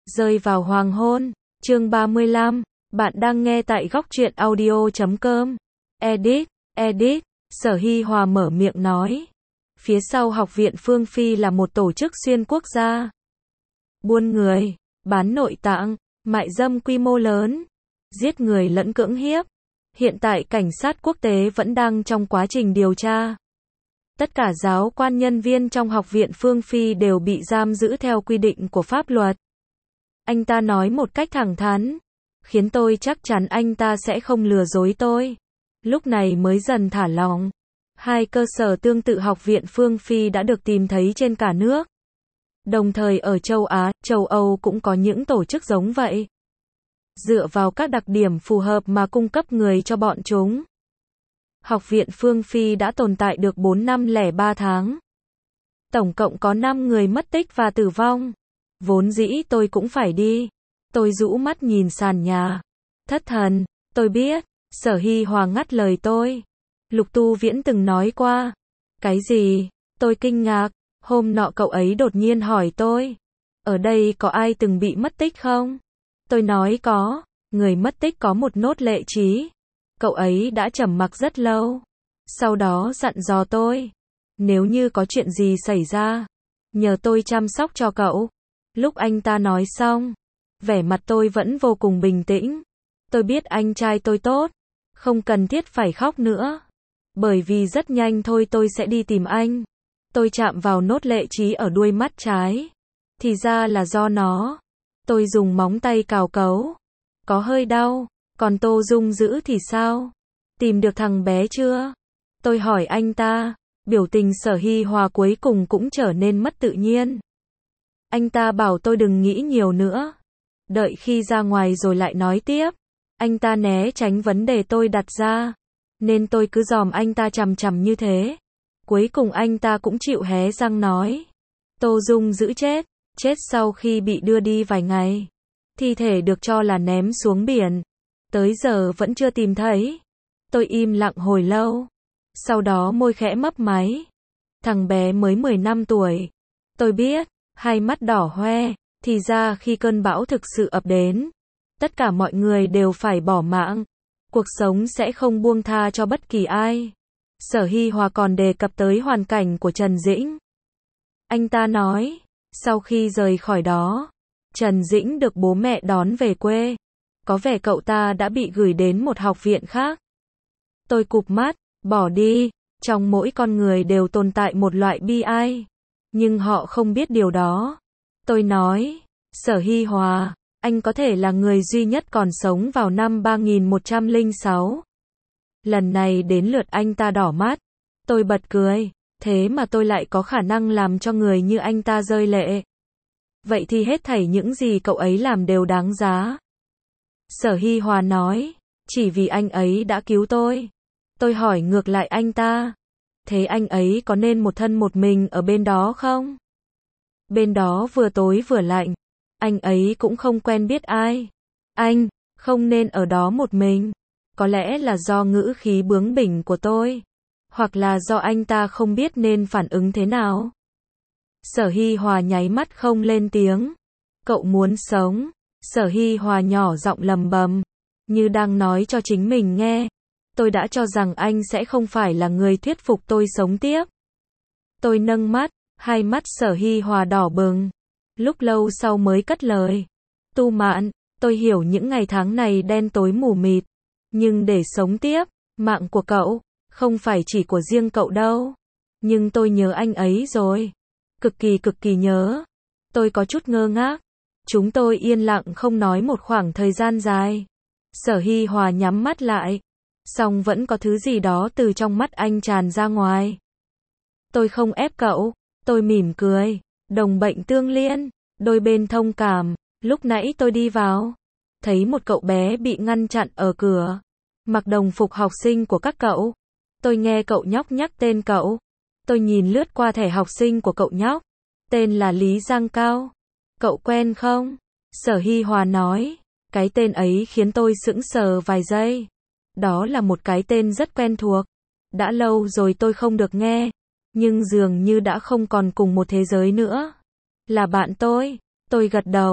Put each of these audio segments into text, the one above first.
Rơi vào hoàng hôn, chương 35, bạn đang nghe tại góc truyện audio.com. Edit, Sở Hy Hòa mở miệng nói. Phía sau Học viện Phương Phi là một tổ chức xuyên quốc gia. Buôn người, bán nội tạng, mại dâm quy mô lớn, giết người lẫn cưỡng hiếp. Hiện tại cảnh sát quốc tế vẫn đang trong quá trình điều tra. Tất cả giáo quan nhân viên trong Học viện Phương Phi đều bị giam giữ theo quy định của pháp luật. Anh ta nói một cách thẳng thắn, khiến tôi chắc chắn anh ta sẽ không lừa dối tôi. Lúc này mới dần thả lỏng. Hai cơ sở tương tự Học viện Phương Phi đã được tìm thấy trên cả nước. Đồng thời ở châu Á, châu Âu cũng có những tổ chức giống vậy. Dựa vào các đặc điểm phù hợp mà cung cấp người cho bọn chúng. Học viện Phương Phi đã tồn tại được 4 năm lẻ 3 tháng. Tổng cộng có 5 người mất tích và tử vong. Vốn dĩ tôi cũng phải đi. Tôi rũ mắt nhìn sàn nhà. Thất thần, tôi biết. Sở Hy Hòa ngắt lời tôi. Lục Tu Viễn từng nói qua. Cái gì? Tôi kinh ngạc. Hôm nọ cậu ấy đột nhiên hỏi tôi. Ở đây có ai từng bị mất tích không? Tôi nói có. Người mất tích có một nốt lệ trí. Cậu ấy đã trầm mặc rất lâu. Sau đó dặn dò tôi. Nếu như có chuyện gì xảy ra, nhờ tôi chăm sóc cho cậu. Lúc anh ta nói xong, vẻ mặt tôi vẫn vô cùng bình tĩnh. Tôi biết anh trai tôi tốt. Không cần thiết phải khóc nữa. Bởi vì rất nhanh thôi tôi sẽ đi tìm anh. Tôi chạm vào nốt lệ trí ở đuôi mắt trái. Thì ra là do nó. Tôi dùng móng tay cào cấu. Có hơi đau. Còn Tô Dung Dữ thì sao? Tìm được thằng bé chưa? Tôi hỏi anh ta. Biểu tình Sở Hy Hòa cuối cùng cũng trở nên mất tự nhiên. Anh ta bảo tôi đừng nghĩ nhiều nữa. Đợi khi ra ngoài rồi lại nói tiếp. Anh ta né tránh vấn đề tôi đặt ra. Nên tôi cứ dòm anh ta chằm chằm như thế. Cuối cùng anh ta cũng chịu hé răng nói. Tô Dung Dữ chết. Chết sau khi bị đưa đi vài ngày. Thi thể được cho là ném xuống biển. Tới giờ vẫn chưa tìm thấy. Tôi im lặng hồi lâu. Sau đó môi khẽ mấp máy. Thằng bé mới 10 năm tuổi. Tôi biết. Hai mắt đỏ hoe. Thì ra khi cơn bão thực sự ập đến, tất cả mọi người đều phải bỏ mạng. Cuộc sống sẽ không buông tha cho bất kỳ ai. Sở Hy Hòa còn đề cập tới hoàn cảnh của Trần Dĩnh. Anh ta nói, sau khi rời khỏi đó, Trần Dĩnh được bố mẹ đón về quê. Có vẻ cậu ta đã bị gửi đến một học viện khác. Tôi cụp mắt, bỏ đi. Trong mỗi con người đều tồn tại một loại bi ai. Nhưng họ không biết điều đó. Tôi nói, Sở Hy Hòa, anh có thể là người duy nhất còn sống vào năm 3106. Lần này đến lượt anh ta đỏ mắt. Tôi bật cười, thế mà tôi lại có khả năng làm cho người như anh ta rơi lệ. Vậy thì hết thảy những gì cậu ấy làm đều đáng giá. Sở Hy Hòa nói, chỉ vì anh ấy đã cứu tôi. Tôi hỏi ngược lại anh ta, thế anh ấy có nên một thân một mình ở bên đó không? Bên đó vừa tối vừa lạnh. Anh ấy cũng không quen biết ai. Anh, không nên ở đó một mình. Có lẽ là do ngữ khí bướng bỉnh của tôi. Hoặc là do anh ta không biết nên phản ứng thế nào. Sở Hy Hòa nháy mắt không lên tiếng. Cậu muốn sống. Sở Hy Hòa nhỏ giọng lầm bầm. Như đang nói cho chính mình nghe. Tôi đã cho rằng anh sẽ không phải là người thuyết phục tôi sống tiếp. Tôi nâng mắt. Hai mắt Sở Hy Hòa đỏ bừng. Lúc lâu sau mới cất lời. Tu Mạn, tôi hiểu những ngày tháng này đen tối mù mịt. Nhưng để sống tiếp, mạng của cậu, không phải chỉ của riêng cậu đâu. Nhưng tôi nhớ anh ấy rồi. Cực kỳ nhớ. Tôi có chút ngơ ngác. Chúng tôi yên lặng không nói một khoảng thời gian dài. Sở Hy Hòa nhắm mắt lại. Song vẫn có thứ gì đó từ trong mắt anh tràn ra ngoài. Tôi không ép cậu. Tôi mỉm cười. Đồng bệnh tương liên. Đôi bên thông cảm. Lúc nãy tôi đi vào. Thấy một cậu bé bị ngăn chặn ở cửa. Mặc đồng phục học sinh của các cậu. Tôi nghe cậu nhóc nhắc tên cậu. Tôi nhìn lướt qua thẻ học sinh của cậu nhóc. Tên là Lý Giang Cao. Cậu quen không? Sở Hy Hòa nói. Cái tên ấy khiến tôi sững sờ vài giây. Đó là một cái tên rất quen thuộc. Đã lâu rồi tôi không được nghe. Nhưng dường như đã không còn cùng một thế giới nữa. Là bạn tôi gật đầu.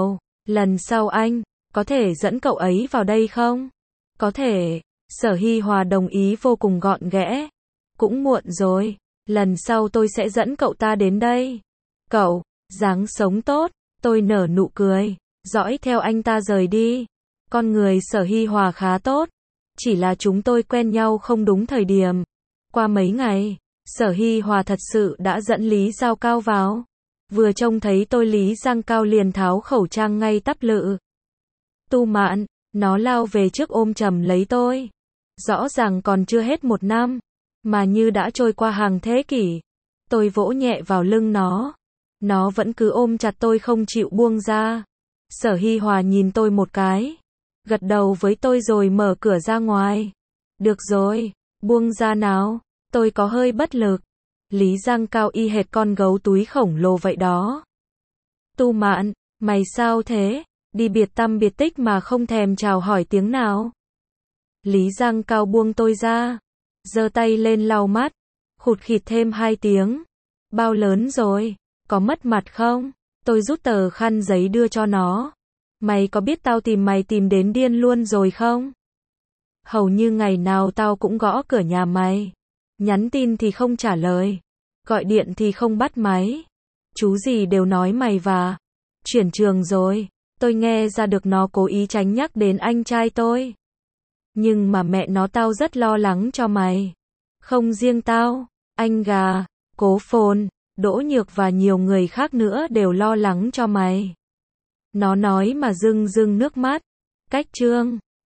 Lần sau anh, có thể dẫn cậu ấy vào đây không? Có thể. Sở Hy Hòa đồng ý vô cùng gọn ghẽ. Cũng muộn rồi, lần sau tôi sẽ dẫn cậu ta đến đây. Cậu, dáng sống tốt, tôi nở nụ cười, dõi theo anh ta rời đi. Con người Sở Hy Hòa khá tốt, chỉ là chúng tôi quen nhau không đúng thời điểm. Qua mấy ngày, Sở Hy Hòa thật sự đã dẫn Lý Giao Cao vào. Vừa trông thấy tôi Lý Giang Cao liền tháo khẩu trang ngay tắp lự. Tu Mạn, nó lao về trước ôm chầm lấy tôi. Rõ ràng còn chưa hết 1 năm, mà như đã trôi qua hàng thế kỷ. Tôi vỗ nhẹ vào lưng nó vẫn cứ ôm chặt tôi không chịu buông ra. Sở Hy Hòa nhìn tôi một cái, gật đầu với tôi rồi mở cửa ra ngoài. Được rồi, buông ra nào, tôi có hơi bất lực. Lý Giang Cao y hệt con gấu túi khổng lồ vậy đó. Tu Mạn, mày sao thế? Đi biệt tăm biệt tích mà không thèm chào hỏi tiếng nào. Lý Giang Cao buông tôi ra, giơ tay lên lau mắt, khụt khịt thêm 2 tiếng. Bao lớn rồi, có mất mặt không? Tôi rút tờ khăn giấy đưa cho nó. Mày có biết tao tìm mày tìm đến điên luôn rồi không? Hầu như ngày nào tao cũng gõ cửa nhà mày. Nhắn tin thì không trả lời, gọi điện thì không bắt máy. Chú gì đều nói mày và chuyển trường rồi. Tôi nghe ra được nó cố ý tránh nhắc đến anh trai tôi. Nhưng mà mẹ nó tao rất lo lắng cho mày. Không riêng tao, anh Gà, Cố Phồn, Đỗ Nhược và nhiều người khác nữa đều lo lắng cho mày. Nó nói mà rưng rưng nước mắt. Cách chương